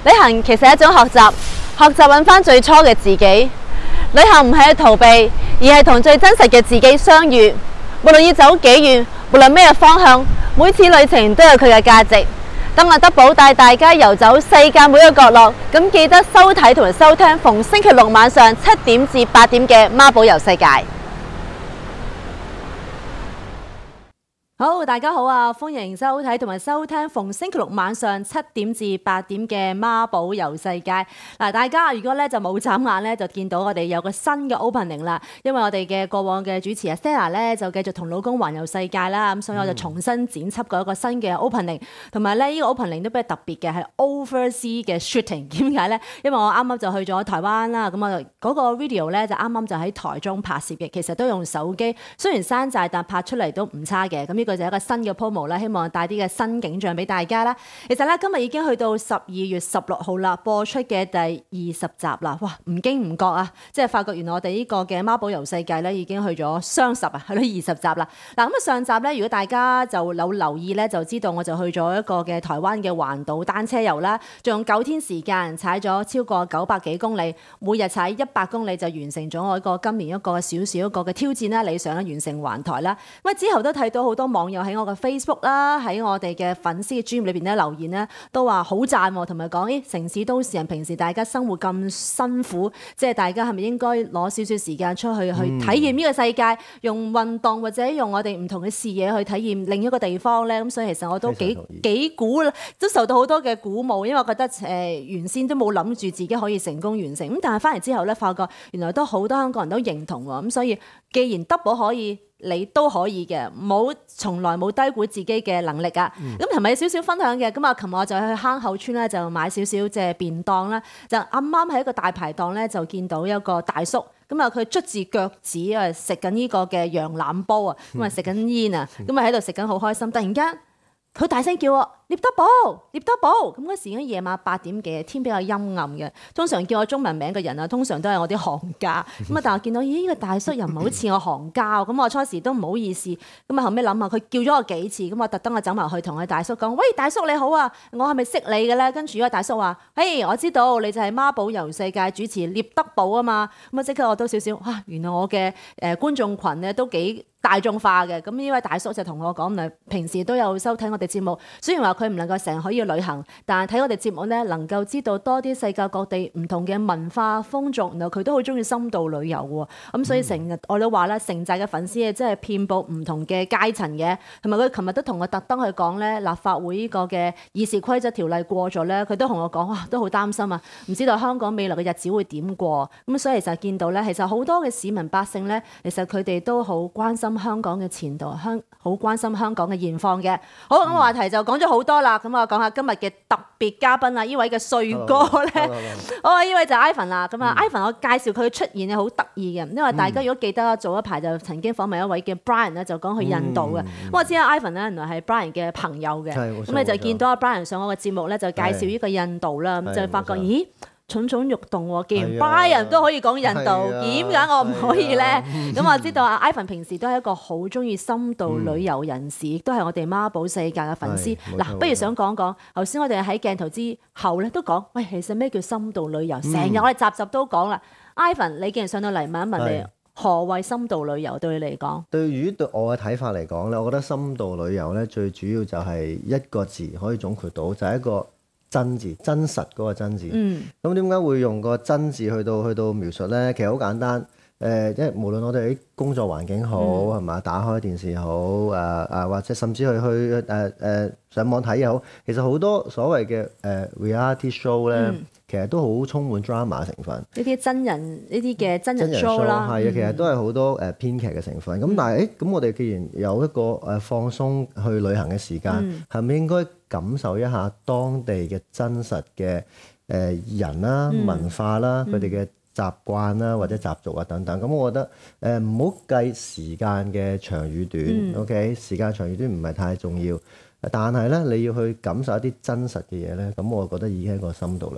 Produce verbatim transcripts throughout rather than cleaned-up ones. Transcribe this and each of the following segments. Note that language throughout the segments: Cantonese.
旅行其實係一種學習，學習揾翻最初嘅自己。旅行唔係去逃避，而係同最真實嘅自己相遇。無論要走幾遠，無論咩方向，每次旅程都有佢嘅價值。等阿德寶帶大家遊走世界每一個角落，咁記得收睇同埋收聽逢星期六晚上七點至八點嘅孖寶遊世界。好，大家好啊！歡迎收睇同埋收聽逢星期六晚上七點至八點嘅孖寶遊世界。嗱，大家如果咧就冇眨眼咧，就見到我哋有個新嘅 opening 啦。因為我哋嘅過往嘅主持阿 Stella 咧就繼續同老公環遊世界啦，咁所以我就重新剪輯過一個新嘅 opening，同埋咧呢個 opening 都比較特別嘅係 oversea 嘅 shooting。點解咧？因為我啱啱就去咗台灣啦，咁我嗰個 video 咧就啱啱就喺台中拍攝嘅，其實都用手機，雖然山寨但拍出嚟都唔差嘅。咁呢個就係一個新嘅 promo 啦，希望帶啲嘅新景象俾大家啦。其實咧今日已經去到十二月十六號啦，播出嘅第二十集啦。哇，唔經唔覺啊，即係發覺原來我哋呢個嘅孖寶遊世界咧已經去咗雙十啊，去到二十集啦。嗱，咁啊上集咧，如果大家就有留意咧，就知道我就去咗一個嘅台灣嘅環島單車遊啦，仲用九天時間踩咗超過九百幾公里，每日踩一百公里就完成咗我一個今年一個小小一個嘅挑戰啦，理想完成環台啦。咁啊之後都睇到好多網友喺我嘅 Facebook 啦，喺我哋嘅粉絲嘅專頁裏邊咧留言咧，都話好讚，同埋講咦城市都市人平時大家生活咁辛苦，即係大家係咪應該攞少少時間出去去體驗呢個世界，用運動或者用我哋唔同嘅視野去體驗另一個地方咧？咁所以其實我都幾幾鼓，都受到好多嘅鼓舞，因為我覺得誒、呃、原先都冇諗住自己可以成功完成，咁但係翻嚟之後咧，發覺原來都好多香港人都認同喎，咁所以既然 double 可以，你都可以嘅，冇從來冇低估自己嘅能力啊！咁琴日有少少分享嘅，咁啊，琴日我就去坑口村咧，就買少少即係便當啦，就啱啱喺一個大排檔咧，就見到一個大叔，咁啊佢捽住腳趾啊，食緊呢個嘅羊腩煲啊，咁啊食緊煙啊，咁啊喺度食緊好開心，突然間佢大聲叫我獵德寶，獵德寶，咁嗰時已經夜晚八點幾，天比較陰暗嘅。通常叫我中文名嘅人啊，通常都係我啲行家。咁啊，但係我見到咦呢個大叔又唔係好似我行家，咁我初時都唔好意思。咁啊後尾諗下，佢叫咗我幾次，咁我特登我走埋去同佢大叔講：喂，大叔你好啊，我係咪識你嘅咧？跟住呢個大叔話：嘿，我知道你就係孖寶遊世界主持獵德寶啊嘛。咁啊即刻我都少少啊，原來我嘅誒觀眾群咧都幾大眾化嘅。咁呢位大叔就同我講：嗱，平時都有收睇我哋節目，雖然話佢唔能夠成日可以旅行，但係睇我哋節目咧，能夠知道多啲世界各地唔同嘅文化風俗，然後佢都好中意深度旅遊喎。咁所以成日我都話咧，城寨嘅粉絲咧，真係遍佈唔同嘅階層嘅。同埋佢琴日都同我特登去講咧，立法會呢個嘅議事規則條例過咗咧，佢都同我講哇，都好擔心啊，唔知道香港未來嘅日子會點過。咁所以其實見到咧，其實好多嘅市民百姓咧，其實佢哋都好關心香港嘅前途，香好關心香港嘅現況嘅。好，咁話題就講咗好多啦。咁我講下今日嘅特別嘉賓啊，呢位嘅帥哥咧，好啊，呢位就係 Ivan 啦。咁啊，Ivan 我介紹佢出現係好得意嘅，因為大家如果記得早一排就曾經訪問一位嘅 Brian 咧，就講去印度嘅。咁、嗯、我知啊 Ivan 咧原來係 Brian 嘅朋友嘅，咁你就見到阿 Brian 上我嘅節目咧，就介紹呢個印度啦，咁就發覺咦蠢蠢欲動喎，既然 Brian 都可以講印度，點解、啊、我唔可以咧？咁、啊、我知道阿 Ivan 平時都係一個好中意深度旅遊人士，亦都係我哋孖寶世界嘅粉絲。嗱，不如想講講頭先我哋喺鏡頭之後咧都講，喂，其實咩叫深度旅遊？成日我哋集集都講啦。Ivan，你既然上到嚟問一問你，何謂深度旅遊對你嚟講？對於對我嘅睇法嚟講咧，我覺得深度旅遊咧最主要就係一個字可以總括到，就係、是、一個真字，真實嗰個真字。咁點解會用個真字去到去到描述咧？其實好簡單。誒、呃，即係無論我哋喺工作環境好係嘛、嗯，打開電視好，誒、呃、誒，或者甚至去去誒誒、呃呃、上網睇又好，其實好多所謂嘅誒、呃、reality show 咧、嗯，其實都好充滿 drama 成分。呢啲真人呢啲嘅真人 show 啦，係啊、嗯，其實都係好多誒編劇嘅成分。咁、嗯、但係誒，咁我哋既然有一個誒放鬆去旅行嘅時間，係、嗯、咪應該感受一下當地嘅真實嘅誒人啦、嗯、文化啦、佢哋嘅習慣啦或者習俗啊等等，咁我覺得誒唔好計時間嘅長與短、嗯、OK， 時間長與短唔係太重要，但係咧你要去感受一啲真實嘅嘢咧，咁我覺得已經係一個深度旅行。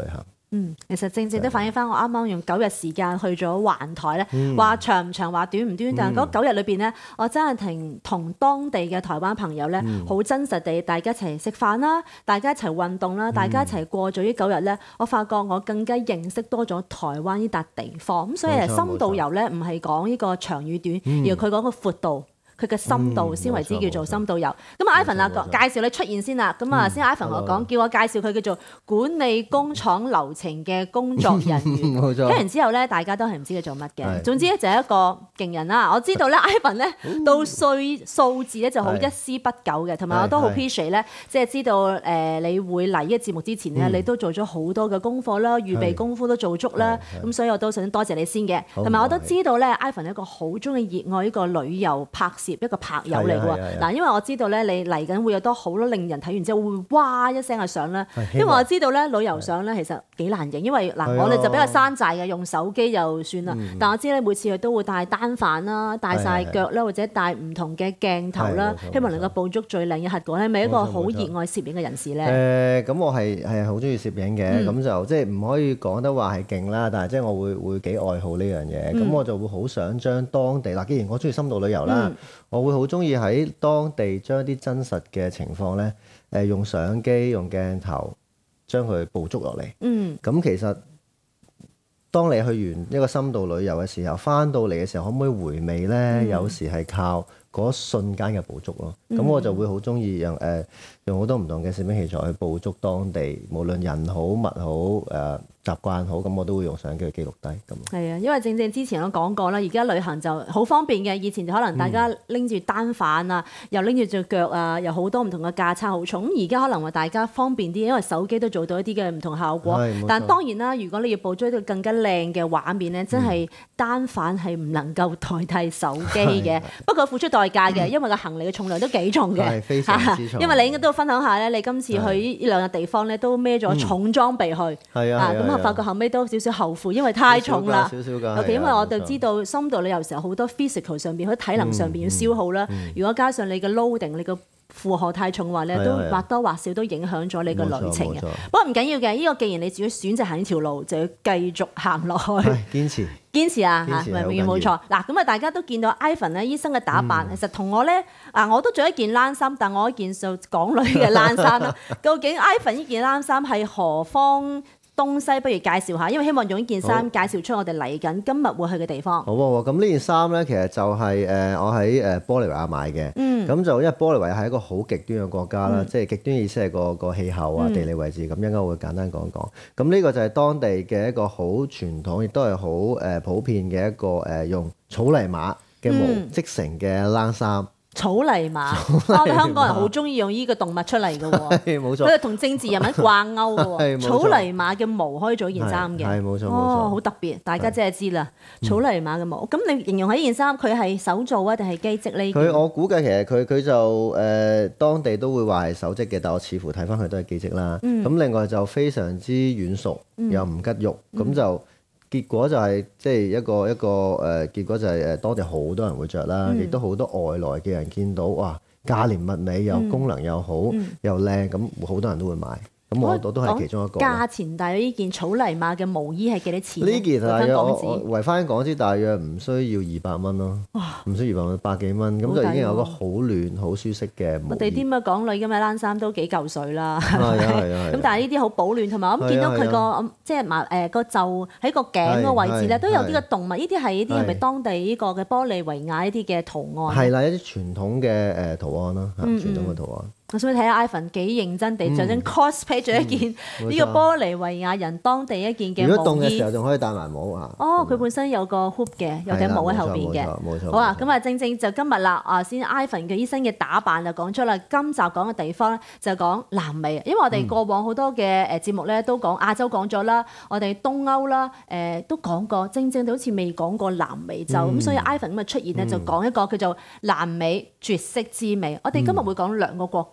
嗯，其實正正都反映翻我啱啱用九日時間去咗環台咧，話、嗯、長唔長，話短唔短，但係嗰九日裏邊咧，我真係同同當地嘅台灣朋友咧，好、嗯、真實地大家一齊食飯啦，大家一齊運動啦，大家一齊過咗呢九日咧，我發覺我更加認識多咗台灣呢笪地方。咁所以深度遊咧，唔係講呢個長與短，嗯、而係佢講個闊度。佢嘅深度先為之叫做深度遊。咁啊，Ivan 啊，介紹你出現先啦。咁啊，先 Ivan 我講，叫我介紹佢叫做管理工廠流程嘅工作人員。冇錯。聽完之後咧，大家都係唔知佢做乜嘅。總之咧就係一個勁人啦。我知道咧，Ivan 咧到歲數字咧就好一絲不苟嘅，同埋我都好 appreciate 咧，即係知道誒你會嚟呢個節目之前咧，你都做咗好多嘅功課啦，預備功夫都做足啦。咁所以我都想多謝你先嘅。同埋我都知道咧，Ivan 係一個好中意熱愛呢個旅遊拍攝。一個拍友嚟嘅喎，嗱，因為我知道咧，你嚟緊會有多好多令人睇完之後會哇一聲嘅相啦。因為我知道咧，旅遊相咧其實幾難影，因為嗱，我哋就比較山寨嘅，用手機就算啦。但我知咧，每次佢都會帶單反啦，帶晒腳啦，或者帶唔同嘅鏡頭啦，希望能夠捕捉最靚嘅核果。係咪一個好熱愛攝影嘅人士咧？ 誒，咁我係係好中意攝影嘅，咁就即係唔可以講得話係勁啦，但係即係我會會幾愛好呢樣嘢，咁我就會好想將當地嗱，既然我中意深度旅遊啦。我會好中意喺當地將啲真實嘅情況咧，誒用相機、用鏡頭將佢捕捉落嚟。嗯，咁其實當你去完一個深度旅遊嘅時候，翻到嚟嘅時候，可唔可以回味咧？嗯、有時係靠嗰瞬間嘅捕捉咯。咁、嗯、我就會好中意用誒用好多唔同嘅攝影器材去捕捉當地，無論人好物好誒。呃習慣好，咁我都會用相機去記錄低咁。係啊，因為正正之前我講過啦，而家旅行就好方便嘅。以前就可能大家拎住單反啊，嗯、又拎住隻腳啊，有好多唔同嘅架撐好重。咁而家可能話大家方便啲，因為手機都做到一啲嘅唔同效果。但當然啦，如果你要捕捉一個更加靚嘅畫面咧，真係單反係唔能夠代替手機嘅。不過付出代價嘅，因為個行李嘅重量都幾重嘅。係非常之重。因為你應該都分享下咧，你今次去呢兩個地方咧，都孭咗重裝備去。係啊。我發覺後尾都少少後悔，因為太重啦。少少㗎。尤其因為我哋知道深度旅遊時候好多 physical 上邊，喺體能上邊要消耗啦。如果加上你嘅 loading，你個負荷太重嘅話咧，都或多或少都影響咗你個旅程嘅。不過唔緊要嘅，呢個既然你自己選擇行呢條路，就要繼續行落去。堅持。堅持啊！嚇，永遠冇錯。嗱，咁啊，大家都見到 Ivan 咧，醫生嘅打扮，其實同我咧，啊，我都着一件冷衫，但我一件就港女嘅冷衫啦。究竟 Ivan 呢件冷衫係何方東西？不如介紹下，因為希望用呢件衫介紹出我哋嚟緊今日會去嘅地方。好喎，咁呢件衫咧，其實就係誒我喺誒玻利維亞買嘅。嗯。咁就因為玻利維亞係一個好極端嘅國家啦，嗯、即係極端意思係個個氣候啊、地理位置。咁應該會簡單講講。咁呢個就係當地嘅一個好傳統，亦都係好誒普遍嘅一個誒用草泥馬嘅毛織成嘅冷衫。 草泥馬，我哋香港人好中意用呢個動物出嚟嘅喎，冇錯，佢哋同政治人物掛鈎嘅喎。草泥馬嘅毛可以做一件衫嘅， 係冇錯冇錯， 哦，好特別，大家真係知啦。草泥馬嘅毛，咁你形容喺呢件衫，佢係手做啊定係機織呢？ 佢我估計其實佢佢就誒當地都會話係手織嘅，但我似乎睇翻佢都係機織啦。咁另外就非常之軟熟，又唔吉肉，咁就。結果就係即係一個一個誒，結果就係誒當地好多人會着啦，亦都好多外來嘅人見到，哇，價廉物美，又功能又好，嗯、又靚，咁好多人都會買。咁我我都係其中一個。 價錢大約呢件草泥馬嘅毛衣係幾多錢？ 呢件大約我我圍翻港紙大約唔需要二百蚊咯，唔需要二百蚊，百幾蚊，咁就已經有個好暖、好舒適嘅毛衣。 我哋啲咁嘅港女嘅冷衫都幾嚿水啦，係啊係啊。咁但係呢啲好保暖，同埋我咁見到佢個即係麻誒個袖喺個頸個位置咧，都有啲個動物。呢啲係呢啲係咪當地呢個嘅玻利維亞呢啲嘅圖案？ 係啦，一啲傳統嘅誒圖案啦，傳統嘅圖案。 我想睇下 Ivan 幾認真地着緊 cosplay 咗一件呢個玻利維亞人當地一件嘅毛衣。 如果凍嘅時候仲可以戴埋帽啊！ 哦，佢本身有個 hoop 嘅，有頂帽喺後邊嘅。冇錯，好啊，咁啊，正正就今日啦，啊先 Ivan 嘅醫生嘅打扮就講出啦。今集講嘅地方咧就講南美，因為我哋過往好多嘅誒節目咧都講亞洲講咗啦，我哋東歐啦誒都講過，正正就好似未講過南美洲咁，所以 Ivan 咁嘅出現咧就講一個叫做南美絕色之美。我哋今日會講兩個國家。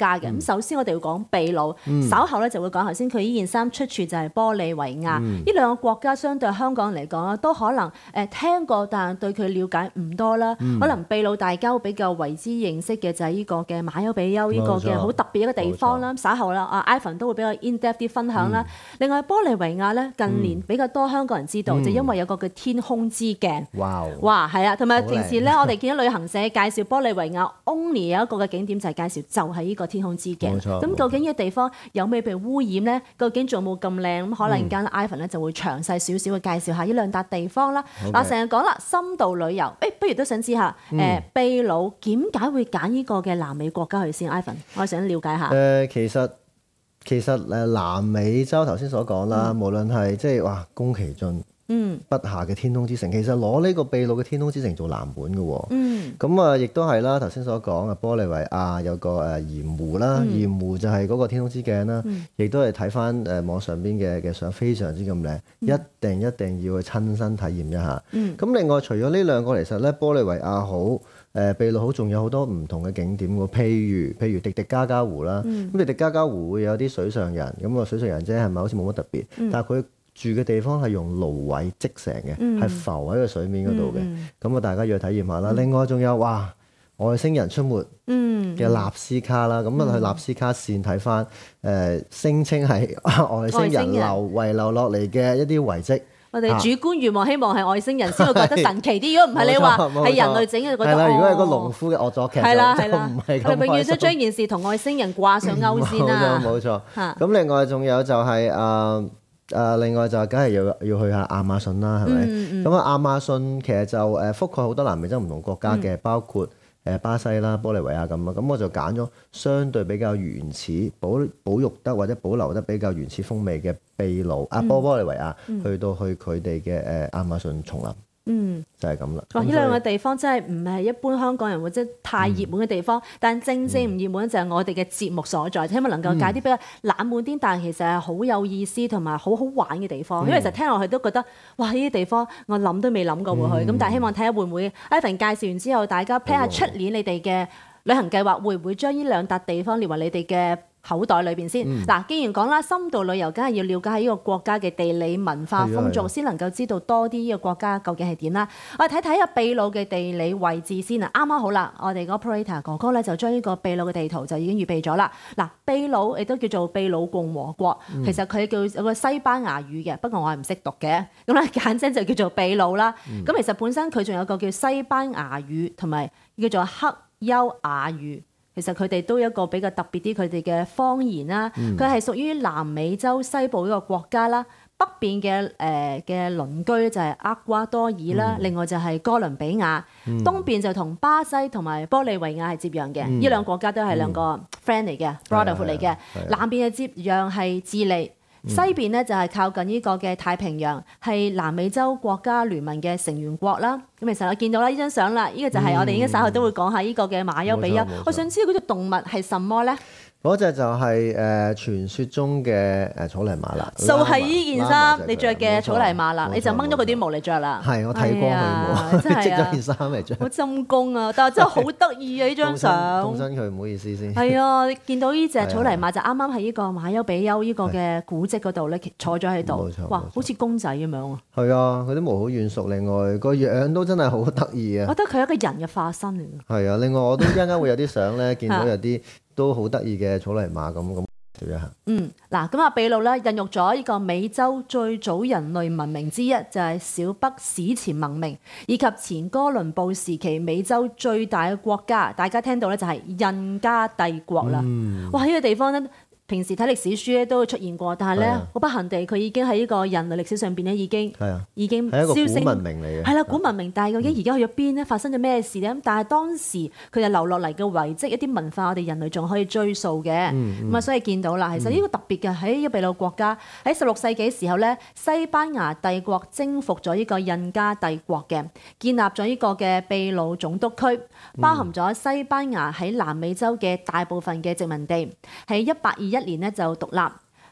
家嘅。咁、嗯、首先我哋要講秘魯，嗯、稍後咧就會講頭先佢呢件衫出處就係玻利維亞。呢、嗯、兩個國家相對香港嚟講都可能誒聽過，但係對佢了解唔多啦。嗯、可能秘魯大家會比較為之認識嘅就係呢個嘅馬丘比丘呢個嘅好特別一個地方啦。稍後啦，阿 Ivan 都會比較 in depth 啲分享啦。嗯、另外玻利維亞咧近年比較多香港人知道，嗯、就因為有個叫天空之鏡。哇！哇，係啊，同埋平時咧我哋見到旅行社介紹玻利維亞 only 有一個嘅景點就係介紹就係呢個天空之鏡。咁究竟呢個地方有未被污染咧？究竟仲冇咁靚？咁可能間 Ivan 咧就會詳細少少去介紹下呢兩笪地方啦。嗱，成日講啦，深度旅遊，誒，不如都想知下誒秘魯點解會揀呢個嘅南美國家去先 Ivan 我想了解下。 誒，其實其實誒南美洲頭先所講啦，無論係即係哇宮崎駿。嗯，筆下嘅天空之城其實攞呢個秘魯嘅天空之城做藍本嘅喎。嗯，咁啊，亦都係啦。頭先所講嘅玻利維亞有個誒鹽湖啦，嗯、鹽湖就係嗰個天空之鏡啦。亦、嗯、都係睇翻誒網上邊嘅嘅相，非常之咁靚，嗯、一定一定要去親身體驗一下。嗯，咁另外除咗呢兩個，其實咧玻利維亞好，誒秘魯好，仲有好多唔同嘅景點喎。譬如譬如迪迪加加湖啦，咁、嗯、迪迪加加湖會有啲水上人，咁啊水上人啫係咪好似冇乜特別？嗯、但係佢住嘅地方係用蘆葦織成嘅，係、嗯、浮喺個水面嗰度嘅。咁啊、嗯，大家要去體驗下啦。嗯、另外仲有哇，外星人出沒嘅納斯卡啦，咁啊、嗯、去納斯卡線睇翻誒，聲稱係外星人留遺留落嚟嘅一啲遺跡。 我哋主觀願望希望係外星人先會覺得神奇啲，如果唔係你話係人類整嘅，覺得係啦。如果係個農夫嘅惡作劇，係啦係啦，唔係咁開心。你永遠都將件事同外星人掛上鈎先啦。 冇錯冇錯。咁另外仲有就係誒。誒、呃，另外就梗係要要去下亞馬遜啦，係咪？咁啊、嗯，嗯、亞馬遜其實就誒覆蓋好多南美洲唔同國家嘅，嗯、包括誒巴西啦、玻利維亞咁啊。咁我就揀咗相對比較原始、保保育得或者保留得比較原始風味嘅秘魯、嗯、啊波玻利維亞，嗯、去到去佢哋嘅誒亞馬遜叢林。嗯，就係咁啦。 哇！呢兩個地方真係唔係一般香港人或者太熱門嘅地方，嗯、但正正唔熱門就係我哋嘅節目所在，希望能夠揀啲比較冷門啲，但係其實係好有意思同埋好好玩嘅地方。嗯、因為其實聽落去都覺得，哇！呢啲地方我諗都未諗過會去，咁、嗯、但係希望睇下會唔會 Ivan 介紹完之後，大家 plan 下出年你哋嘅旅行計劃，會唔會將呢兩笪地方列為你哋嘅口袋裏邊先嗱，嗯、既然講啦，深度旅遊梗係要了解下呢個國家嘅地理文化風俗，先能夠知道多啲呢個國家究竟係點啦。我哋睇睇下秘魯嘅地理位置先啊，啱啱好啦，我哋個 operator 哥哥咧就將呢個秘魯嘅地圖就已經預備咗啦。嗱，秘魯亦都叫做秘魯共和國，嗯、其實佢叫有個西班牙語嘅，不過我係唔識讀嘅，咁咧簡稱就叫做秘魯啦。咁、嗯、其實本身佢仲有個叫西班牙語同埋叫做克優雅語。其實佢哋都有一個比較特別啲，佢哋嘅方言啦，佢係、嗯、屬於南美洲西部一個國家啦。北邊嘅誒嘅鄰居就係厄瓜多爾啦，嗯、另外就係哥倫比亞。嗯、東邊就同巴西同埋玻利維亞係接壤嘅，呢、嗯、兩個國家都係兩個 friend 嚟嘅 brotherhood 嚟嘅。南邊嘅接壤係智利。西邊咧就係靠近呢個嘅太平洋，係南美洲國家聯盟嘅成員國啦。咁其實我見到啦呢張相啦，呢、呢個就係我哋應該稍後都會講下呢個嘅馬丘比丘。我想知道嗰隻動物係什麼咧？ 嗰隻就係誒傳說中嘅誒草泥馬啦， 就係呢件衫你着嘅草泥馬啦，你就掹咗佢啲毛嚟着啦。 係我剃光佢毛，織咗件衫嚟着。 好陰功啊！但係真係好得意啊！呢張相。 動身佢唔好意思先。 係啊，你見到呢隻草泥馬就啱啱喺呢個馬丘比丘呢個嘅古蹟嗰度咧，坐咗喺度。哇！好似公仔咁樣啊。係啊，佢啲毛好軟熟，另外個樣都真係好得意啊。 我覺得佢係一個人嘅化身嚟㗎。 係啊，另外我都一陣間會有啲相咧，見到有啲。都好得意嘅草泥馬咁咁做一下。嗯， 嗱咁啊，秘魯咧孕育咗呢個美洲最早人類文明之一，就係、是、小北史前文明，以及前哥倫布時期美洲最大嘅國家，大家聽到咧就係印加帝國啦。嗯、哇！呢、這個地方咧。平時睇歷史書咧都會出現過，但係咧好不幸地，佢已經喺呢個人類歷史上邊咧已經已經消失。係一個古文明嚟嘅。係啦，古文明，但係究竟而家去咗邊咧？發生咗咩事咧？咁但係當時佢就留落嚟嘅遺跡，一啲文化，我哋人類仲可以追溯嘅。咁啊、嗯嗯，所以見到啦，其實呢個特別嘅喺呢個秘魯國家喺十六世紀時候咧，西班牙帝國征服咗呢個印加帝國嘅，建立咗呢個嘅秘魯總督區，包含咗西班牙喺南美洲嘅大部分嘅殖民地，喺一八二一一年咧就獨立，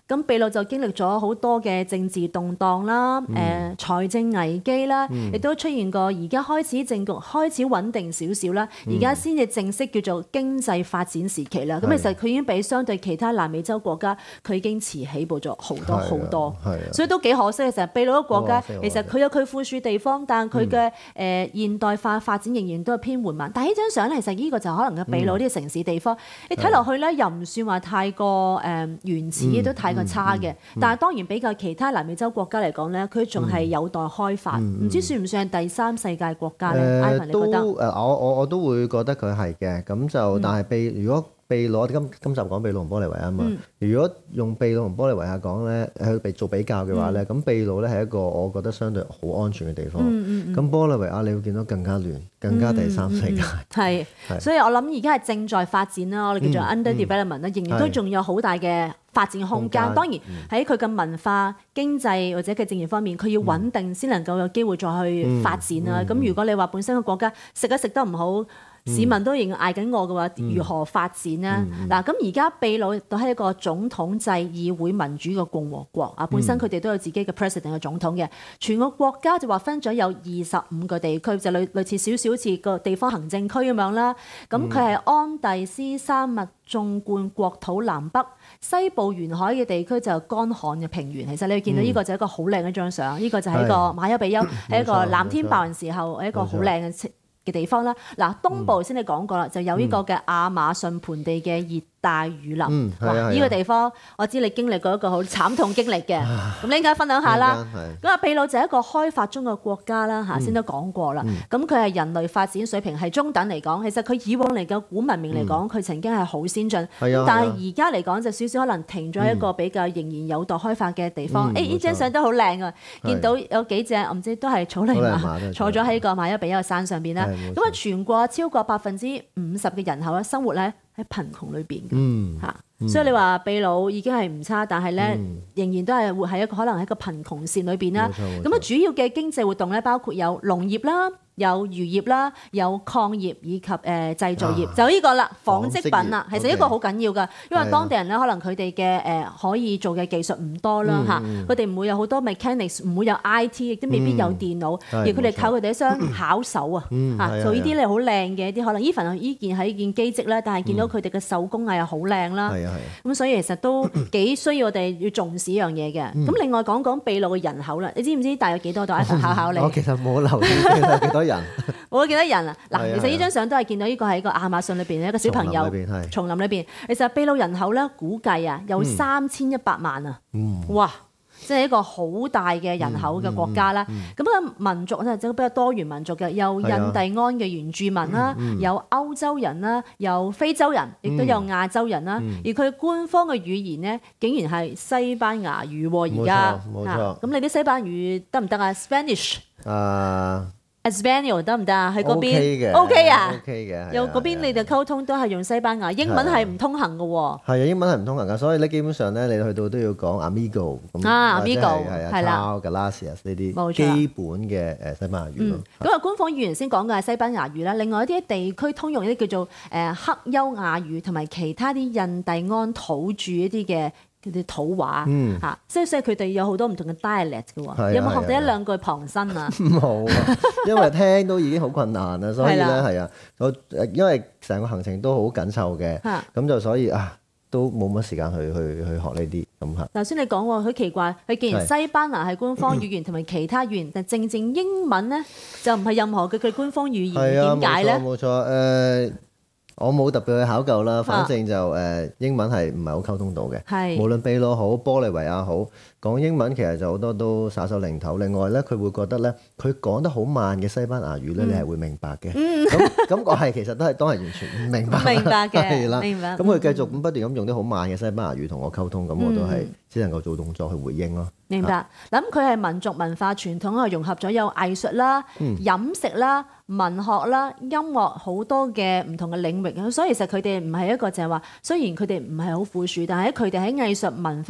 咁秘魯就經歷咗好多嘅政治動盪啦，誒、呃、財政危機啦，亦都出現過而家開始政局開始穩定少少啦，而家先至正式叫做經濟發展時期啦。咁、嗯、其實佢已經比相對其他南美洲國家，佢已經遲起步咗好多好多，所以都幾可惜嘅。成日秘魯嘅國家其實佢有佢富庶地方，但係佢嘅誒現代化發展仍然都係偏緩慢。但係呢張相咧，其實呢個就可能嘅秘魯呢個城市地方，嗯、你睇落去咧又唔算話太過誒原始，亦、嗯、都太過差嘅。嗯嗯、但係當然比較其他南美洲國家嚟講咧，佢仲係有待開發，唔、嗯、知算唔算係第三世界國家咧？ 誒、呃、都誒， 我我我都會覺得佢係嘅。咁就、嗯、但係秘如果秘魯，今今集講秘魯同玻利維亞啊嘛。嗯、如果用秘魯同玻利維亞講咧，去比做比較嘅話咧，咁、嗯、秘魯咧係一個我覺得相對好安全嘅地方。咁、嗯嗯嗯、玻利維亞你會見到更加亂，更加第三世界。係、嗯，嗯、所以我諗而家係正在發展啦，我哋叫做 under development 啦、嗯，嗯、仍然都仲有好大嘅發展空間。當然喺佢嘅文化、經濟或者嘅政治方面，佢要穩定先能夠有機會再去發展啦。咁、嗯嗯、如果你話本身個國家食得食得唔好，市民都仍然嗌緊餓嘅話，如何發展呢？嗱、嗯，咁而家秘魯都係一個總統制議會民主嘅共和國啊，本身佢哋都有自己嘅 president 嘅總統嘅，全個國家就話分咗有二十五個地區，就類類似少少好似個地方行政區咁樣啦。咁佢係安第斯山脈縱貫國土南北，西部沿海嘅地區就係乾旱嘅平原。其實你會見到呢個就係一個好靚嘅張相，呢、嗯、個就係一個馬丘比丘，係一個藍天白雲時候係一個好靚嘅嘅地方啦。嗱，東部先你講過啦，就有呢個嘅亞馬遜盆地嘅熱帶雨林。嗯，哇！呢、呢個地方我知你經歷過一個好慘痛經歷嘅，咁你應該分享下啦。咁啊，秘魯就係一個開發中嘅國家啦，嚇先都講過啦。咁佢係人類發展水平係中等嚟講，其實佢以往嚟嘅古文明嚟講，佢、嗯、曾經係好先進。係啊，但係而家嚟講就少少可能停咗一個比較仍然有待開發嘅地方。誒、嗯，呢、欸、張相都好靚啊！見到有幾隻我唔知都係草泥馬坐咗喺個馬丘比丘山上邊啦。咁啊，全國超過百分之五十嘅人口咧，生活咧喺貧窮裏邊嘅嚇，所以你話秘魯已經係唔差，但係咧、嗯、仍然都係活喺一個可能喺一個貧窮線裏邊啦。咁啊，主要嘅經濟活動咧，包括有農業啦。有漁業啦，有礦業以及誒、呃、製造業，啊、就呢個啦，紡織品啦，其實呢個好緊要㗎，因為當地人咧可能佢哋嘅誒可以做嘅技術唔多啦嚇，佢哋唔會有好多 mechanics， 唔會有 I T， 亦都未必有電腦，嗯、而佢哋靠佢哋一雙巧手啊嚇，嗯、做呢啲咧好靚嘅一啲可能 even 呢件係一件機織啦，但係見到佢哋嘅手工藝又好靚啦，咁、嗯、所以其實都幾需要我哋要重視呢樣嘢嘅。咁、嗯、另外講講秘魯嘅人口啦，你知唔知大約幾多度？一份考考你。我其實冇留意幾多。人我記得人啊，嗱，其實呢張相都係見到呢個喺個亞馬遜裏邊一個小朋友，叢林裏邊，其實秘魯人口咧估計啊有三千一百萬啊，嗯、哇！即係一個好大嘅人口嘅國家啦。咁個、嗯嗯嗯、民族咧就比較多元民族嘅，有印第安嘅原住民啦，嗯嗯、有歐洲人啦，有非洲人，亦都有亞洲人啦。嗯、而佢官方嘅語言咧，竟然係西班牙語喎。而家冇錯，冇錯。咁你啲西班牙語得唔得啊 ？Spanish 啊。Espanol 得唔得啊？喺嗰邊 OK 啊？OK 嘅，有嗰邊你哋溝通都係用西班牙，英文係唔通行嘅喎。係啊，英文係唔通行㗎，所以咧基本上咧你去到都要講 amigo 咁啊 amigo 係啦 gracias 呢啲基本嘅誒西班牙語咯。咁啊，官方語言先講嘅係西班牙語啦，另外一啲地區通用一啲叫做誒克優亞語同埋其他啲印第安土著一啲嘅。啲土話嚇，所以所以佢哋有好多唔同嘅 dialect 嘅喎。有冇學到一兩句旁身啊？冇啊，因為聽都已經好困難啦，所以咧係啊，我因為成個行程都好緊湊嘅，咁就所以啊都冇乜時間去去去學呢啲咁嚇。頭先你講喎，好奇怪，佢既然西班牙係官方語言同埋其他語言，但正正英文咧就唔係任何嘅佢官方語言，點解咧？冇錯，冇錯誒。我冇特別去考究啦，反正就誒、呃、英文係唔係好溝通到嘅，是無論秘魯好、玻利維亞好，講英文其實就好多都耍手擰頭。另外咧，佢會覺得咧，佢講得好慢嘅西班牙語咧，嗯、你係會明白嘅。咁咁我係其實都係都係完全唔明白。明白嘅，係啦，明白。咁佢繼續咁不斷咁用啲好慢嘅西班牙語同我溝通，咁、嗯、我都係只能夠做動作去回應咯。明白。咁佢係民族文化傳統係融合咗有藝術啦、嗯、飲食啦、文學啦、音樂好多嘅唔同嘅領域，所以其實佢哋唔係一個就係話，雖然佢哋唔係好富庶，但係佢哋喺藝術文化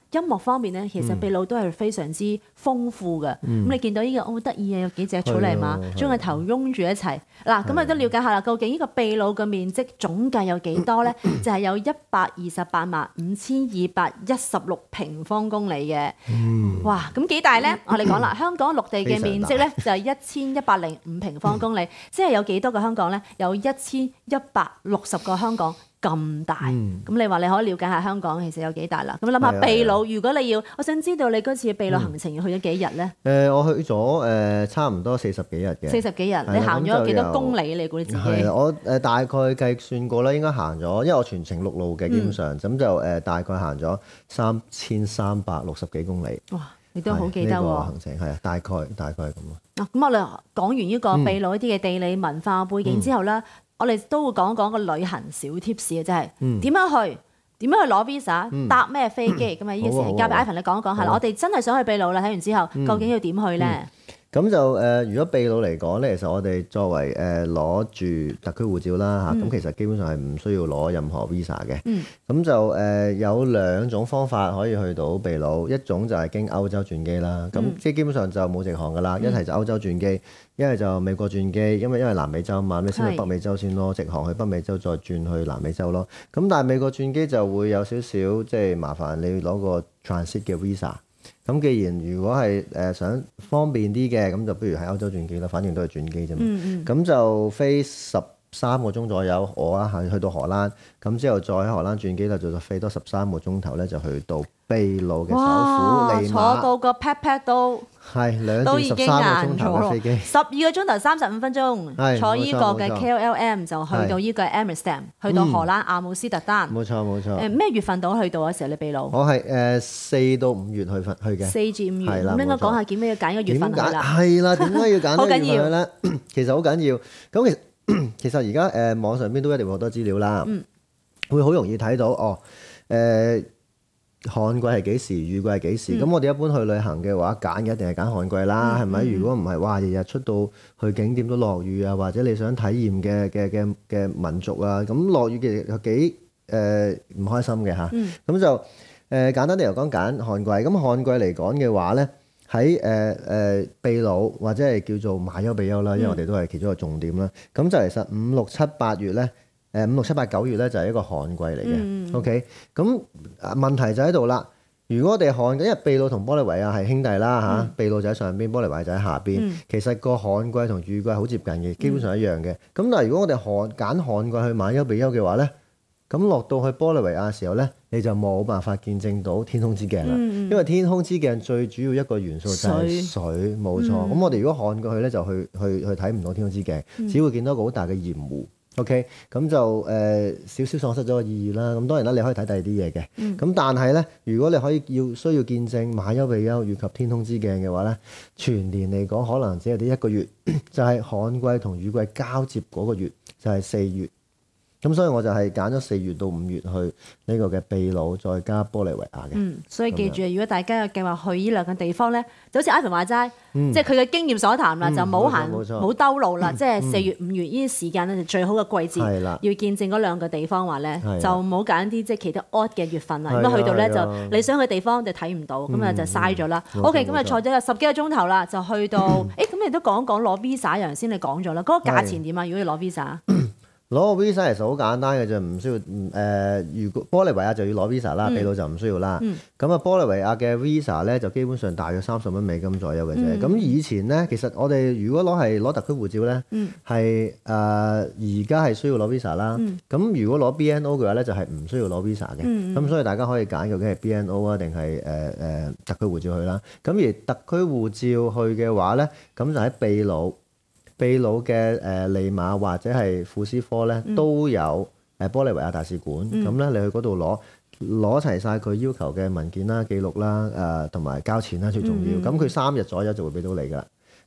音樂方面咧，其實秘魯都係非常之豐富嘅。咁、嗯、你見到呢個好得意啊，有幾隻草泥馬將個頭擁住一齊。嗱，咁啊都了解下啦，究竟呢個秘魯嘅面積總計有幾多咧？就係有一百二十八萬五千二百一十六平方公里嘅。嗯、哇，咁幾大咧？我哋講啦，香港陸地嘅面積咧就係一千一百零五平方公里，嗯、即係有幾多個香港咧？有一千一百六十個香港。咁大，咁、嗯、你話你可以了解下香港其實有幾大啦？咁諗下秘魯，如果你要，我想知道你嗰次秘魯行程要去咗幾日咧？誒、 嗯呃，我去咗誒、呃、差唔多四十幾日嘅。四十幾日，你行咗幾多公里？你估你自己？ 係我誒大概計算過啦，應該行咗，因為我全程陸路嘅，基本上咁、嗯、就誒大概行咗三千三百六十幾公里。哇！你都好記得喎、呢個、 行程係啊，大概大概係咁咯。 啊，咁我哋講完呢個秘魯一啲嘅地理文化背景之後咧。嗯嗯我哋都會講講個旅行小貼士嘅，真係點樣去，點樣去攞 visa，、嗯、搭咩飛機，咁啊呢個時間交俾 Ivan 你講一講下啦。我哋真係想去秘魯啦，睇完之後、嗯、究竟要點去咧？嗯咁就誒、呃，如果秘魯嚟講咧，其實我哋作為誒攞住特區護照啦嚇，咁、嗯、其實基本上係唔需要攞任何 visa 嘅。咁、嗯、就誒、呃、有兩種方法可以去到秘魯，一種就係經歐洲轉機啦。咁、嗯、即係基本上就冇直航噶啦，一係就歐洲轉機，一係就美國轉機，因為因為南美洲嘛，你先去北美洲先咯，直航去北美洲再轉去南美洲咯。咁但係美國轉機就會有少少即係麻煩，你要攞個 transit 嘅 visa。咁既然如果係誒想方便啲嘅，咁就不如喺歐洲轉機啦，反正都係轉機啫嘛。咁、嗯嗯、就飛十三個鐘左右，我啊係去到荷蘭，咁之後再喺荷蘭轉機咧，就就飛多十三個鐘頭咧，就去到秘魯嘅首府利馬。 坐到個 pat pat 都係兩至十三個鐘頭嘅飛機， 十二個鐘頭三十五分鐘，坐呢個嘅 K L M 就去到呢個 Amsterdam，去到荷蘭阿姆斯特丹。 冇錯冇錯。 誒咩月份到去到嗰時候你秘魯？ 我係誒四到五月去去嘅。 四至五月，咁應該講下點解要揀個月份去啦？ 係啦，點解要揀呢個月份去咧？其實好緊要。咁其實其實而家誒網上邊都一定會好多資料啦，嗯、會好容易睇到哦。誒、呃、旱季係幾時？雨季係幾時？咁、嗯、我哋一般去旅行嘅話，揀嘅一定係揀旱季啦，係咪、嗯？如果唔係，哇！日日出到去景點都落雨啊，或者你想體驗嘅嘅嘅嘅民族啊，咁落雨其實又幾誒唔開心嘅嚇。咁、嗯、就誒、呃、簡單啲嚟講，揀旱季。咁旱季嚟講嘅話咧。喺誒誒秘魯或者係叫做馬丘比丘啦，因為我哋都係其中一個重點啦。咁、嗯、就其實五六七八月咧，誒五六七八九月咧就係一個旱季嚟嘅。嗯、OK，咁問題就喺度啦。如果我哋旱季，因為秘魯同玻利維亞係兄弟啦嚇，嗯、秘魯就喺上邊，玻利維亞就喺下邊。嗯、其實個旱季同雨季好接近嘅，基本上一樣嘅。咁、嗯、但係如果我哋旱揀旱季去馬丘比丘嘅話咧，咁落到去玻利維亞嘅時候咧，你就冇辦法見證到天空之鏡啦。嗯、因為天空之鏡最主要一個元素就係水，冇錯。咁、嗯、我哋如果旱過去咧，就去去去睇唔到天空之鏡，嗯、只會見到一個好大嘅鹽湖。OK，咁就誒、呃、少少喪失咗個意義啦。咁當然啦，你可以睇第二啲嘢嘅。咁、嗯、但係咧，如果你可以要需要見證馬丘比丘以及天空之鏡嘅話咧，全年嚟講可能只係得一個月，就係、是、旱季同雨季交接嗰個月，就係、是、四月。咁所以我就係揀咗四月到五月去呢個嘅秘魯，再加玻利維亞嘅。嗯， 所以記住，如果大家有計劃去呢兩個地方咧，就好似 Ivan 話齋，嗯、即係佢嘅經驗所談啦，嗯、就冇行冇兜路啦。嗯、即係四月、五月呢啲時間咧，就最好嘅季節。係啦、嗯，要見證嗰兩個地方話咧，的就唔好揀啲即係其他 odd 嘅月份啦。如果去到咧，就你想去嘅地方就睇唔到，咁啊、嗯、就嘥咗啦。OK，咁啊坐咗十幾個鐘頭啦，就去到，誒咁、嗯、你都講講攞 visa 樣先，你講咗啦，嗰、嗰個價錢點啊？如果你攞 visa？ 攞個 visa 其實好簡單嘅啫，唔需要誒、呃。如果玻利維亞就要攞 visa 啦，秘魯就唔需要啦。咁啊，玻利維亞嘅 visa 咧就基本上大約三十蚊美金左右嘅啫。咁、嗯、以前咧，其實我哋如果攞係攞特區護照咧，係誒而家係需要攞 visa 啦。咁、嗯、如果攞 B N O 嘅話咧，就係、是、唔需要攞 visa 嘅。咁、嗯、所以大家可以揀究竟係 B N O 啊，定係誒誒特區護照去啦。咁而特區護照去嘅話咧，咁就喺秘魯。秘魯嘅誒利馬或者係庫斯科咧都有誒玻利維亞大使館，咁咧、嗯、你去嗰度攞攞齊晒佢要求嘅文件啦、記錄啦、誒同埋交錢啦最重要，咁佢、嗯、三日左右就會俾到你㗎啦。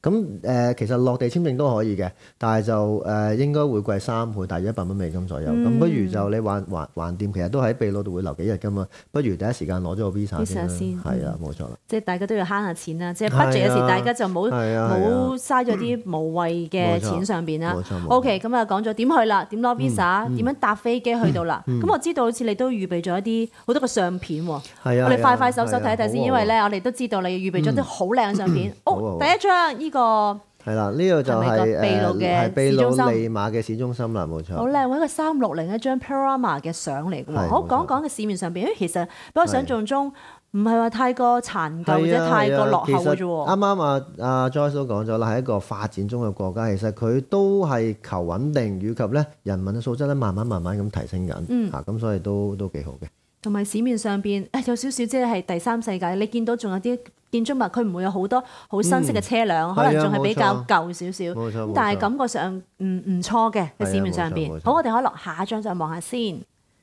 咁誒、呃、其實落地簽證都可以嘅，但係就誒、呃、應該會貴三倍，大約一百蚊美金左右。咁、嗯、不如就你橫橫橫掂，其實都喺秘魯度會留幾日㗎嘛，不如第一時間攞咗個 visa 先啦。係啊，冇錯啦。 即係大家都要慳下錢啦，即係 budget 嘅時，大家就冇冇嘥咗啲無謂嘅錢上邊啦。OK，咁啊講咗點去啦，點攞 visa，點樣搭飛機去到啦。咁我知道好似你都預備咗一啲好多個相片喎。我哋快快手手睇一睇先，因為咧我哋都知道你預備咗啲好靚嘅相片。哦，第一張呢個係啦，呢個就係秘魯嘅秘魯利馬嘅市中心啦，冇錯。 好靚，我一個三六零一張 Panorama 嘅相嚟嘅喎。好講講嘅市面上邊，其實比我想象中唔係話太過殘舊或者太過落後嘅啫喎。啱啱啊啊 Joyce 都講咗啦，係一個發展中嘅國家，其實佢都係求穩定，以及咧人民嘅素質咧慢慢慢慢咁提升緊。嗯，嚇咁所以都都幾好嘅。 同埋市面上邊誒有少少即係第三世界，你見到仲有啲建築物，佢唔會有好多好新式嘅車輛，可能仲係比較舊少少。 冇錯， 但係感覺上唔唔錯嘅喺市面上邊。好，我哋可以落下一張再望下先。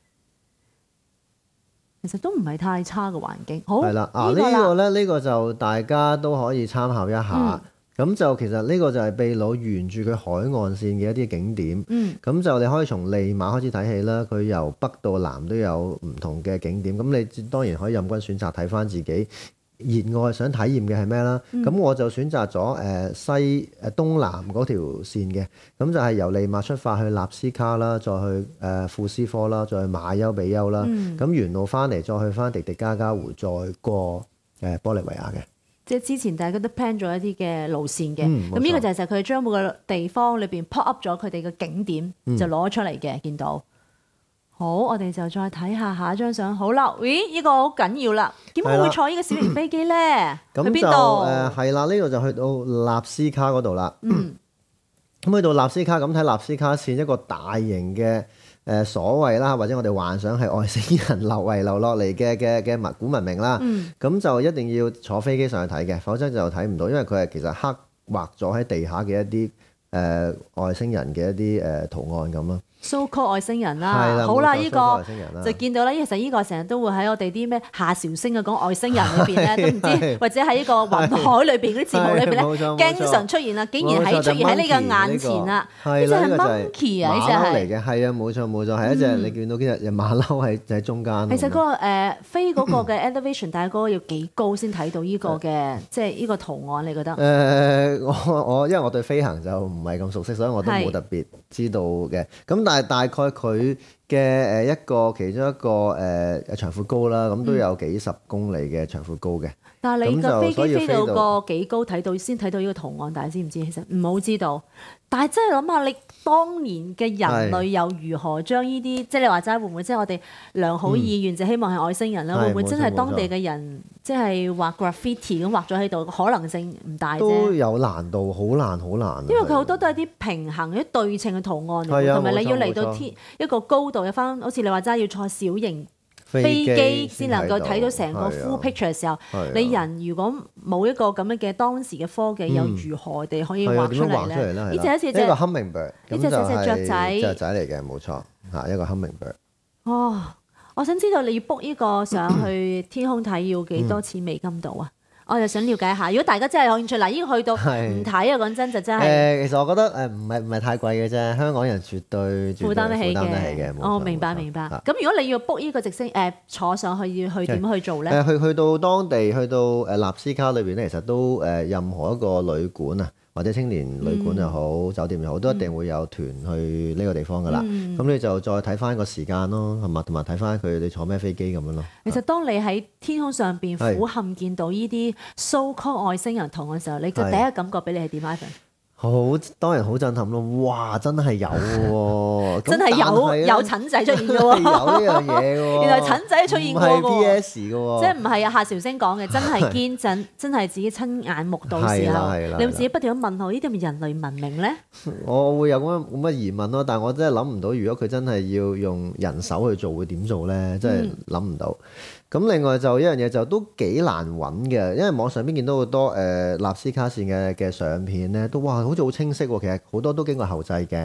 其實都唔係太差嘅環境。好， 係啦，啊呢個咧呢個就大家都可以參考一下。咁就其實呢個就係秘魯沿住佢海岸線嘅一啲景點，咁、嗯、就你可以從利馬開始睇起啦。佢由北到南都有唔同嘅景點，咁你當然可以任君選擇睇翻自己熱愛想體驗嘅係咩啦。咁、嗯、我就選擇咗誒西誒東南嗰條線嘅，咁就係由利馬出發去納斯卡啦，再去誒庫斯科啦，再去馬丘比丘啦，咁、嗯、沿路翻嚟再去翻迪迪加加湖，再過誒玻利維亞嘅。 即係之前大家都 plan 咗一啲嘅路線嘅，咁呢、嗯、個就係佢將每個地方裏邊 pop up 咗佢哋嘅景點，嗯、就攞出嚟嘅。見到好，我哋就再睇下下一張相。好啦，咦？呢、呢個好緊要啦，點解會坐呢個小型飛機咧？去邊度？ 誒係啦，呢、呃呢個就去到納斯卡嗰度啦。嗯，咁去到納斯卡，咁睇納斯卡線一個大型嘅。誒、呃、所謂啦，或者我哋幻想係外星人留遺留落嚟嘅嘅嘅物古文明啦，咁、嗯、就一定要坐飛機上去睇嘅，否則就睇唔到，因為佢係其實刻畫咗喺地下嘅一啲誒、呃、外星人嘅一啲誒、呃、圖案咁咯。 So-called 外星人啦， 的好啦，呢、呢個就見到啦。其實呢個成日都會喺我哋啲咩夏韶聲啊講外星人裏邊咧，都唔知或者喺呢個雲海裏邊嗰啲節目裏邊咧，經常出現啦，竟然喺出現喺呢個眼前啦。呢隻係 monkey 啊，呢隻係嚟嘅，係啊，冇錯冇錯，係一隻你見到呢隻馬騮喺喺中間。 其實嗰個誒飛嗰個嘅 elevation，但係嗰個要幾高先睇到呢個嘅，即係呢個圖案？你覺得？ 誒，我我因為我對飛行就唔係咁熟悉，所以我都冇特別知道嘅。咁但係大概佢嘅誒一個其中一個誒長闊高啦，咁都有幾十公里嘅長闊高嘅。 但係你個飛機飛到個幾高睇到先睇到呢個圖案，大家知唔知？其實唔好知道。但係真係諗下，你當年嘅人類又如何將呢啲，即係你話齋會唔會即係我哋良好意願就希望係外星人啦？會唔會真係當地嘅人即係畫 graffiti 咁畫咗喺度？可能性唔大啫。 都有難度，好難，好難。 因為佢好多都係啲平衡、啲對稱嘅圖案嚟，同埋你要嚟到天一個高度，有翻好似你話齋要坐小型飛機先能夠睇到成個 full picture 嘅時候，你人如果冇一個咁樣嘅當時嘅科技，又如何地可以畫出嚟咧？呢隻好似隻 hummingbird，呢隻隻雀仔， 雀仔嚟嘅，冇錯嚇，一個 hummingbird。 哦，我想知道你要 book 呢個上去天空睇要幾多錢美金度啊？我就想了解下，如果大家真係有興趣，嗱，呢個去到唔睇啊，講真就真係。 誒，其實我覺得誒唔係唔係太貴嘅啫，香港人絕對負擔得起嘅。 哦，明白明白。咁如果你要 book 呢個直升誒坐上去，要去點去做咧？誒， 去去到當地，去到誒納斯卡裏邊咧，其實都誒任何一個旅館啊，或者青年旅館又好，嗯、酒店又好，都一定會有團去呢個地方噶啦。咁、嗯、你就再睇翻個時間咯，係嘛？同埋睇翻佢哋坐咩飛機咁樣咯。 其實當你喺天空上邊俯瞰見到呢啲 so-called 外星人圖嘅時候，你嘅第一感覺俾你係點啊？ 好，當然好震撼咯！哇，真係有喎， 真係有有陳仔出現嘅喎， 有呢樣嘢喎， 原來陳仔出現過嘅喎， 唔係 P S 嘅喎， 即係唔係啊？夏韶聲講嘅，真係堅真，真係自己親眼目睹時候，你會自己不斷咁問號，呢啲係咪人類文明咧？ 我會有咁樣咁嘅疑問咯，但係我真係諗唔到，如果佢真係要用人手去做，會點做咧？真係諗唔到。咁另外就一樣嘢就都幾難揾嘅，因為網上邊見到好多誒納斯卡線嘅嘅相片咧，都哇好似好清晰喎，其實好多都經過後製嘅。哦，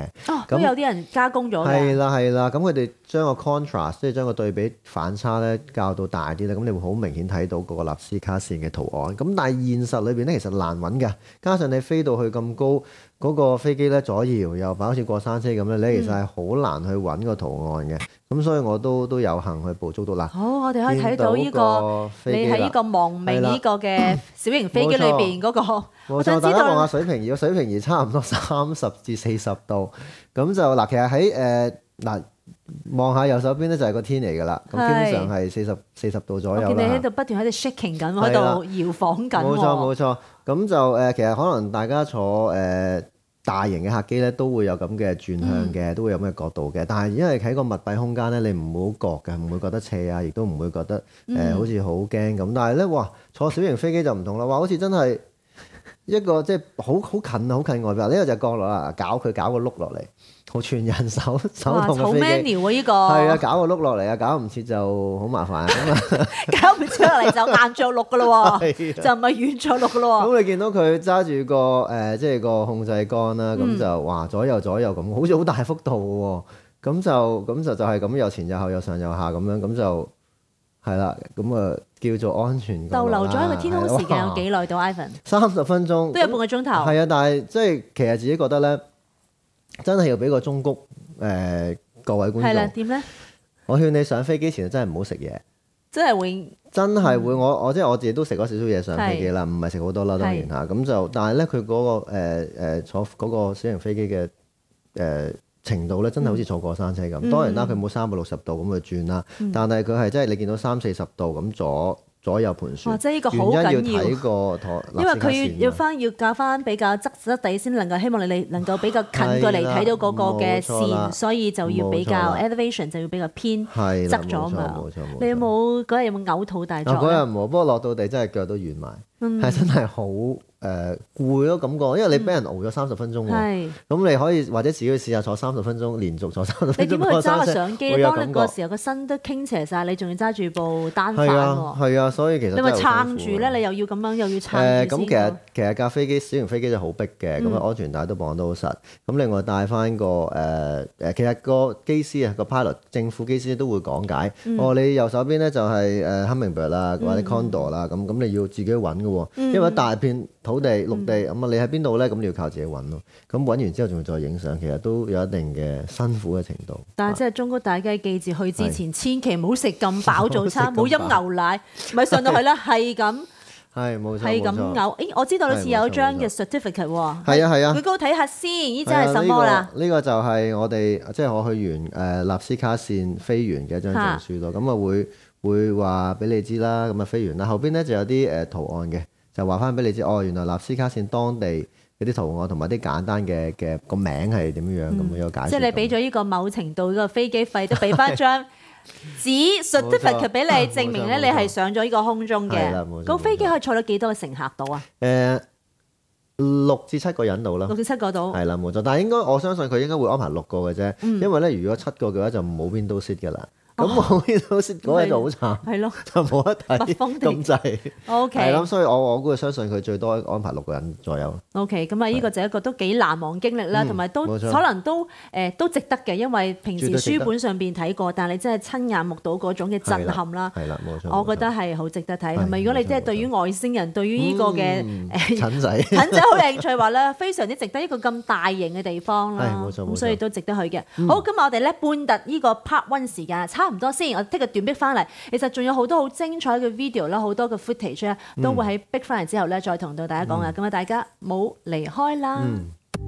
都有啲人加工咗嘅。 係啦係啦，咁佢哋將個 contrast 即係將個對比反差咧校到大啲咧，咁你會好明顯睇到嗰個納斯卡線嘅圖案。咁但係現實裏邊咧其實難揾㗎，加上你飛到去咁高，嗰、嗰個飛機咧左搖右擺好似過山車咁咧，你其實係好難去揾個圖案嘅。咁所以我都都有幸去捕捉到啦。 好，我哋可以睇到呢、呢個你喺呢個望明呢個嘅小型飛機裏邊嗰個。 冇錯，大家望下水平儀，個水平儀差唔多三十至四十度。咁就嗱，其實喺誒嗱望下右手邊咧就係個天嚟㗎啦。咁基本上係四十四十度左右啦。 我見你喺度不斷喺度 shaking 緊，喺度搖晃緊。 冇錯冇錯。咁就誒，其實可能大家坐誒、呃、大型嘅客機咧，都會有咁嘅轉向嘅，嗯、都會有咁嘅角度嘅。但係因為喺個密閉空間咧，你唔會覺嘅，唔會覺得斜啊，亦都唔會覺得誒、呃嗯、好似好驚咁。但係咧，哇，坐小型飛機就唔同啦，哇，好似真係〜一個即係好好近好近外邊，呢個就降落啦，搞佢搞個碌落嚟，好全人手手動嘅飛機。好 manual 啊！呢個係啊，搞個碌落嚟啊，搞唔切就好麻煩咁啊！ 搞唔切落嚟就硬着陸噶咯喎，就唔係軟着陸噶咯喎。 咁你見到佢揸住個誒，即係個控制杆啦，咁就哇左右左右咁，好似好大幅度喎。咁就咁就就係咁，右前右後右上右下咁樣，咁就係啦。咁啊〜叫做安全降落啦。逗留咗一個天空時間有幾耐到 Ivan？三十分鐘，都有半個鐘頭。係啊，但係即係其實自己覺得咧，真係要俾個忠告誒各位觀眾。係啦，點咧？我勸你上飛機前真係唔好食嘢。真係會。真係會，我我即係我自己都食咗少少嘢上飛機啦，唔係食好多啦，當然嚇。咁就但係咧，佢嗰個誒誒坐嗰個小型飛機嘅誒程度咧，真係好似坐過山車咁。嗯、當然啦，佢冇三百六十度咁去轉啦，嗯、但係佢係真係你見到三四十度咁左左右盤旋。哇！即係呢個好緊要。原因要睇個陀，因為佢要要翻要校翻比較側側地先能夠希望你哋能夠比較近過嚟睇到嗰個嘅線，所以就要比較 elevation 就要比較偏側咗嘛。冇錯冇錯。你有冇嗰日有冇嘔吐大作？嗰日冇，不過落到地真係腳都軟埋，係、嗯、真係好。誒攰咯感覺，因為你俾人熬咗三十分鐘喎，咁、嗯、你可以或者自己去試下坐三十分鐘，連續坐三十分鐘。你點樣去揸個相機？當你個時候個身都傾斜晒，你仲要揸住部單反喎。係啊，係啊，所以其實你咪撐住咧，你又要咁樣又要撐住先。誒咁、呃、其實其實架飛機小型飛機就好逼嘅，咁啊、嗯、安全帶都綁得好實。咁另外帶翻個誒誒、呃，其實個機師啊個 pilot 政府機師都會講解。嗯、哦，你右手邊咧就係誒 Hummingbird 啦，或者 Condor 啦，咁咁你要自己揾嘅喎，因為一大片土地陸地咁啊，你喺邊度咧？咁你要靠自己揾咯。咁揾完之後仲要再影相，其實都有一定嘅辛苦嘅程度。但係即係忠告大家記住去之前，千祈唔好食咁飽早餐，唔好飲牛奶，咪上到去啦，係咁。係冇錯，係咁嘔。誒，我知道你似有張嘅 certificate 喎。係啊係啊。舉高睇下先，呢張係什麼啦？呢個就係我哋即係我去完誒納斯卡線飛完嘅一張證書咯。咁啊會會話俾你知啦。咁啊飛完啦，後邊咧就有啲誒圖案嘅。就話翻俾你知，哦，原來納斯卡線當地嗰啲圖案同埋啲簡單嘅嘅個名係點樣樣咁有解釋。即係你俾咗呢個某程度嘅飛機費，都俾翻張紙 certificate 俾你，證明咧你係上咗呢個空中嘅。個飛機可以坐到幾多個乘客到啊？誒，六至七個人到啦。六至七個到。係啦，冇錯。但係應該我相信佢應該會安排六個嘅啫，因為咧如果七個嘅話就冇 window seat 㗎啦。咁冇呢度先嗰日就好慘，係咯，就冇得睇咁滯。O K，係咁，所以我我估相信佢最多安排六個人左右。O K，咁啊，呢個就係一個都幾難忘經歷啦，同埋都可能都誒都值得嘅，因為平時書本上邊睇過，但係你真係親眼目睹嗰種嘅震撼啦。係啦，冇錯。我覺得係好值得睇，係咪？如果你真係對於外星人，對於呢個嘅誒蠢仔蠢仔好有興趣話咧，非常之值得一個咁大型嘅地方啦。係冇錯，咁所以都值得去嘅。好，今日我哋咧半特呢個 part one 時間差唔多先，我 take 個短 break 翻嚟，其實仲有好多好精彩嘅 video 啦，好多嘅 footage 咧，都會喺 break 翻嚟之後咧，再同到大家講啊，咁啊、嗯，大家冇離開啦。嗯